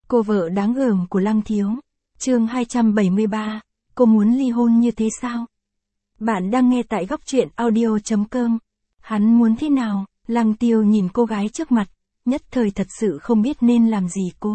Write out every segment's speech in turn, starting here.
Cô vợ đáng gờm của Lăng Thiếu. Chương 273, cô muốn ly hôn như thế sao? Bạn đang nghe tại góc truyện audio.com. Hắn muốn thế nào? Lăng Tiêu nhìn cô gái trước mặt, nhất thời thật sự không biết nên làm gì cô.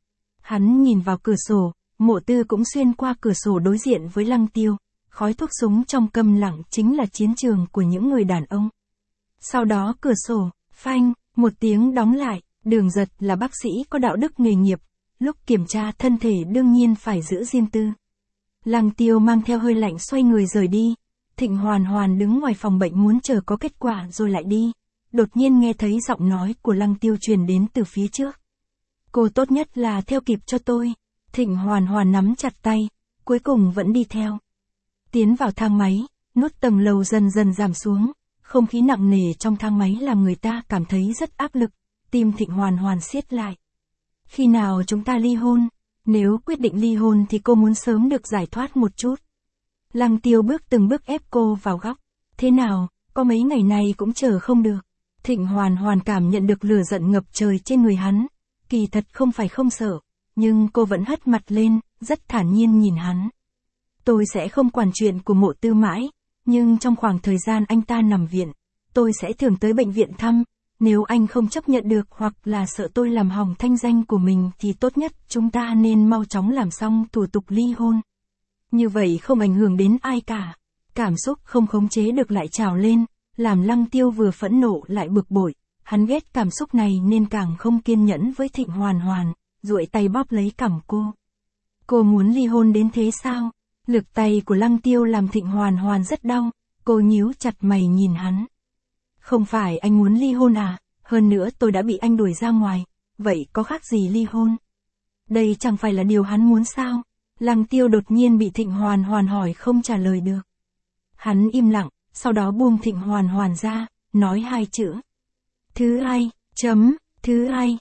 Hắn nhìn vào cửa sổ, Mộ Tư cũng xuyên qua cửa sổ đối diện với Lăng Tiêu. Khói thuốc súng trong câm lặng chính là chiến trường của những người đàn ông. Sau đó cửa sổ, phanh, một tiếng đóng lại. Đường Giật là bác sĩ có đạo đức nghề nghiệp, lúc kiểm tra thân thể đương nhiên phải giữ riêng tư. Lăng Tiêu mang theo hơi lạnh xoay người rời đi. Thịnh Hoàn Hoàn đứng ngoài phòng bệnh muốn chờ có kết quả rồi lại đi. Đột nhiên nghe thấy giọng nói của Lăng Tiêu truyền đến từ phía trước. Cô tốt nhất là theo kịp cho tôi. Thịnh Hoàn Hoàn nắm chặt tay, cuối cùng vẫn đi theo. Tiến vào thang máy, nốt tầng lầu dần dần giảm xuống. Không khí nặng nề trong thang máy làm người ta cảm thấy rất áp lực. Tim Thịnh Hoàn Hoàn siết lại. Khi nào chúng ta ly hôn? Nếu quyết định ly hôn thì cô muốn sớm được giải thoát một chút. Lăng Tiêu từng bước ép cô vào góc. Thế nào, có mấy ngày này cũng chờ không được. Thịnh Hoàn Hoàn cảm nhận được lửa giận ngập trời trên người hắn. Kỳ thật không phải không sợ, nhưng cô vẫn hất mặt lên, rất thản nhiên nhìn hắn. Tôi sẽ không quản chuyện của Mộ Tư mãi, nhưng trong khoảng thời gian anh ta nằm viện, tôi sẽ thường tới bệnh viện thăm. Nếu anh không chấp nhận được hoặc là sợ tôi làm hỏng thanh danh của mình thì tốt nhất chúng ta nên mau chóng làm xong thủ tục ly hôn. Như vậy không ảnh hưởng đến ai cả. Cảm xúc không khống chế được lại trào lên, làm Lăng Tiêu vừa phẫn nộ lại bực bội. Hắn ghét cảm xúc này nên càng không kiên nhẫn với Thịnh Hoàn Hoàn, duỗi tay bóp lấy cằm cô. Cô muốn ly hôn đến thế sao? Lực tay của Lăng Tiêu làm Thịnh Hoàn Hoàn rất đau, cô nhíu chặt mày nhìn hắn. Không phải anh muốn ly hôn à, hơn nữa tôi đã bị anh đuổi ra ngoài, vậy có khác gì ly hôn? Đây chẳng phải là điều hắn muốn sao? Lăng Tiêu đột nhiên bị Thịnh Hoàn Hoàn hỏi không trả lời được. Hắn im lặng, sau đó buông Thịnh Hoàn Hoàn ra, nói hai chữ. Thứ ai, thứ ai,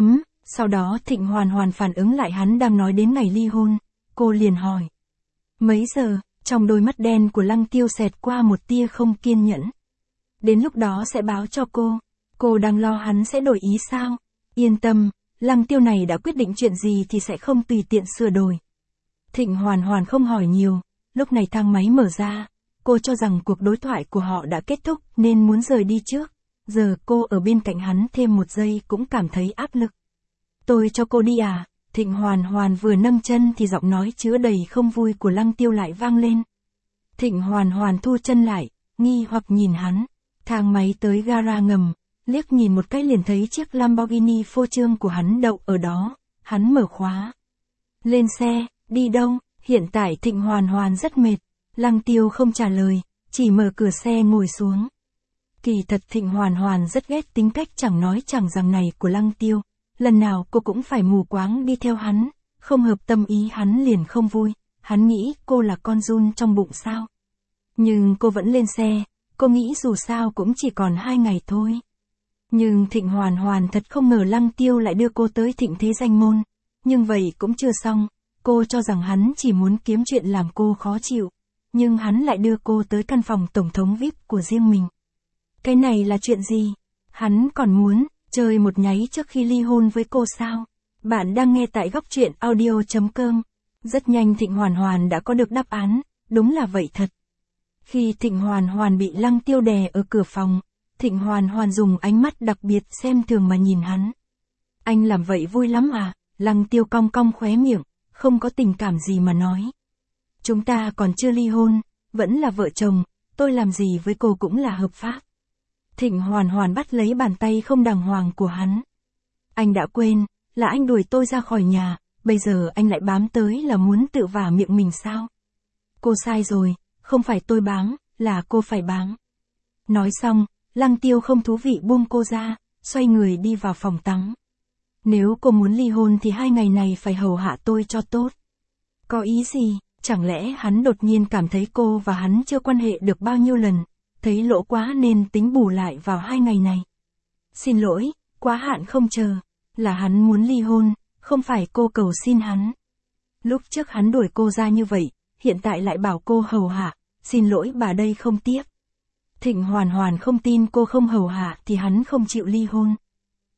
sau đó Thịnh Hoàn Hoàn phản ứng lại hắn đang nói đến ngày ly hôn, cô liền hỏi. Mấy giờ, trong đôi mắt đen của Lăng Tiêu xẹt qua một tia không kiên nhẫn. Đến lúc đó sẽ báo cho cô đang lo hắn sẽ đổi ý sao? Yên tâm, Lăng Tiêu này đã quyết định chuyện gì thì sẽ không tùy tiện sửa đổi. Thịnh Hoàn Hoàn không hỏi nhiều, lúc này thang máy mở ra, cô cho rằng cuộc đối thoại của họ đã kết thúc nên muốn rời đi trước. Giờ cô ở bên cạnh hắn thêm một giây cũng cảm thấy áp lực. Tôi cho cô đi à? Thịnh Hoàn Hoàn vừa nâng chân thì giọng nói chứa đầy không vui của Lăng Tiêu lại vang lên. Thịnh Hoàn Hoàn thu chân lại, nghi hoặc nhìn hắn. Thang máy tới gara ngầm, liếc nhìn một cái liền thấy chiếc Lamborghini phô trương của hắn đậu ở đó. Hắn mở khóa. Lên xe, đi đâu? Hiện tại Thịnh Hoàn Hoàn rất mệt. Lăng Tiêu không trả lời, chỉ mở cửa xe ngồi xuống. Kỳ thật Thịnh Hoàn Hoàn rất ghét tính cách chẳng nói chẳng rằng này của Lăng Tiêu. Lần nào cô cũng phải mù quáng đi theo hắn, không hợp tâm ý hắn liền không vui. Hắn nghĩ cô là con giun trong bụng sao. Nhưng cô vẫn lên xe, cô nghĩ dù sao cũng chỉ còn 2 ngày thôi. Nhưng Thịnh Hoàn Hoàn thật không ngờ Lăng Tiêu lại đưa cô tới Thịnh Thế Danh Môn. Nhưng vậy cũng chưa xong, cô cho rằng hắn chỉ muốn kiếm chuyện làm cô khó chịu. Nhưng hắn lại đưa cô tới căn phòng tổng thống VIP của riêng mình. Cái này là chuyện gì? Hắn còn muốn chơi một nháy trước khi ly hôn với cô sao? Bạn đang nghe tại góc truyện audio.com. Rất nhanh Thịnh Hoàn Hoàn đã có được đáp án, đúng là vậy thật. Khi Thịnh Hoàn Hoàn bị Lăng Tiêu đè ở cửa phòng, Thịnh Hoàn Hoàn dùng ánh mắt đặc biệt xem thường mà nhìn hắn. Anh làm vậy vui lắm à? Lăng Tiêu cong cong khóe miệng, không có tình cảm gì mà nói. Chúng ta còn chưa ly hôn, vẫn là vợ chồng, tôi làm gì với cô cũng là hợp pháp. Thịnh Hoàn Hoàn bắt lấy bàn tay không đàng hoàng của hắn. Anh đã quên, là anh đuổi tôi ra khỏi nhà, bây giờ anh lại bám tới là muốn tự vả miệng mình sao? Cô sai rồi, không phải tôi bám, là cô phải bám. Nói xong, Lăng Tiêu không thú vị buông cô ra, xoay người đi vào phòng tắm. Nếu cô muốn ly hôn thì 2 ngày này phải hầu hạ tôi cho tốt. Có ý gì? Chẳng lẽ hắn đột nhiên cảm thấy cô và hắn chưa quan hệ được bao nhiêu lần, thấy lỗ quá nên tính bù lại vào 2 ngày này. Xin lỗi, quá hạn không chờ, là hắn muốn ly hôn, không phải cô cầu xin hắn. Lúc trước hắn đuổi cô ra như vậy, hiện tại lại bảo cô hầu hạ, xin lỗi bà đây không tiếp. Thịnh Hoàn Hoàn không tin cô không hầu hạ thì hắn không chịu ly hôn.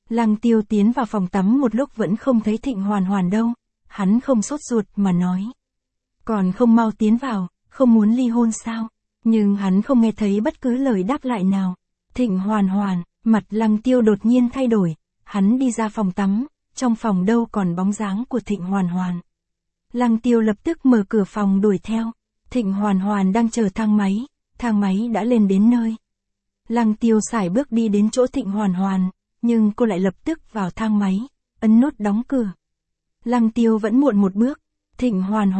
Lăng Tiêu tiến vào phòng tắm một lúc vẫn không thấy Thịnh Hoàn Hoàn đâu, hắn không sốt ruột mà nói. Còn không mau tiến vào, không muốn ly hôn sao? Nhưng hắn không nghe thấy bất cứ lời đáp lại nào. Thịnh Hoàn Hoàn, mặt Lăng Tiêu đột nhiên thay đổi, hắn đi ra phòng tắm, trong phòng đâu còn bóng dáng của Thịnh Hoàn Hoàn. Lăng Tiêu lập tức mở cửa phòng đuổi theo, Thịnh Hoàn Hoàn đang chờ thang máy đã lên đến nơi. Lăng Tiêu sải bước đi đến chỗ Thịnh Hoàn Hoàn, nhưng cô lại lập tức vào thang máy, ấn nút đóng cửa. Lăng Tiêu vẫn muộn một bước, Thịnh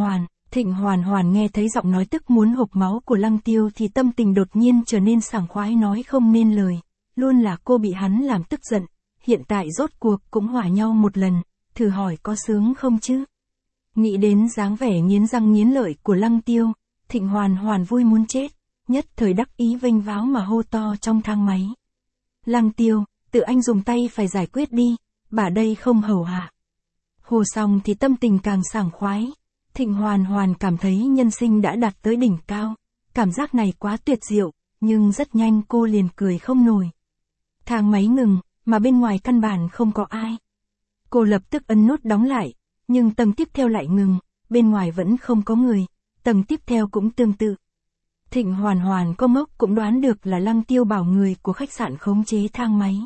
Hoàn Hoàn nghe thấy giọng nói tức muốn hộc máu của Lăng Tiêu thì tâm tình đột nhiên trở nên sảng khoái nói không nên lời, luôn là cô bị hắn làm tức giận, hiện tại rốt cuộc cũng hòa nhau một lần, thử hỏi có sướng không chứ? Nghĩ đến dáng vẻ nghiến răng nghiến lợi của Lăng Tiêu, Thịnh Hoàn Hoàn vui muốn chết, nhất thời đắc ý vênh váo mà hô to trong thang máy. Lăng Tiêu, tự anh dùng tay phải giải quyết đi, bà đây không hầu hạ. Hồ xong thì tâm tình càng sảng khoái, Thịnh Hoàn Hoàn cảm thấy nhân sinh đã đạt tới đỉnh cao, cảm giác này quá tuyệt diệu, nhưng rất nhanh cô liền cười không nổi. Thang máy ngừng, mà bên ngoài căn bản không có ai. Cô lập tức ấn nút đóng lại, nhưng tầng tiếp theo lại ngừng, bên ngoài vẫn không có người, tầng tiếp theo cũng tương tự. Thịnh Hoàn Hoàn có ngốc cũng đoán được là Lăng Tiêu bảo người của khách sạn khống chế thang máy.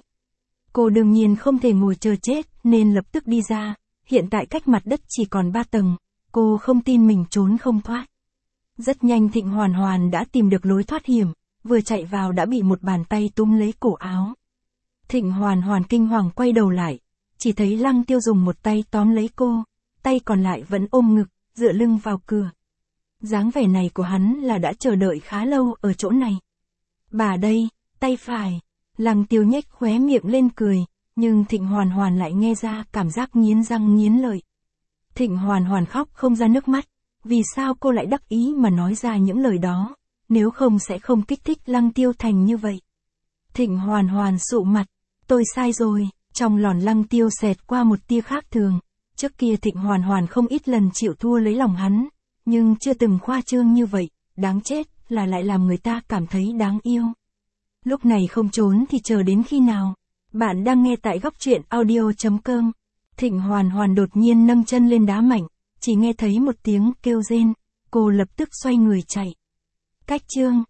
Cô đương nhiên không thể ngồi chờ chết nên lập tức đi ra, hiện tại cách mặt đất chỉ còn 3 tầng, cô không tin mình trốn không thoát. Rất nhanh Thịnh Hoàn Hoàn đã tìm được lối thoát hiểm, vừa chạy vào đã bị một bàn tay túm lấy cổ áo. Thịnh Hoàn Hoàn kinh hoàng quay đầu lại, chỉ thấy Lăng Tiêu dùng một tay tóm lấy cô, tay còn lại vẫn ôm ngực, dựa lưng vào cửa. Dáng vẻ này của hắn là đã chờ đợi khá lâu ở chỗ này. Bà đây, tay phải. Lăng Tiêu nhếch khóe miệng lên cười, nhưng Thịnh Hoàn Hoàn lại nghe ra cảm giác nghiến răng nghiến lợi. Thịnh Hoàn Hoàn khóc không ra nước mắt, vì sao cô lại đắc ý mà nói ra những lời đó, nếu không sẽ không kích thích Lăng Tiêu thành như vậy. Thịnh Hoàn Hoàn sụ mặt, tôi sai rồi, trong lòn Lăng Tiêu xẹt qua một tia khác thường, trước kia Thịnh Hoàn Hoàn không ít lần chịu thua lấy lòng hắn, nhưng chưa từng khoa trương như vậy, đáng chết là lại làm người ta cảm thấy đáng yêu. Lúc này không trốn thì chờ đến khi nào? Bạn đang nghe tại góc truyện audio.com. Thịnh Hoàn Hoàn đột nhiên nâng chân lên đá mạnh, chỉ nghe thấy một tiếng kêu rên, cô lập tức xoay người chạy. Cách chương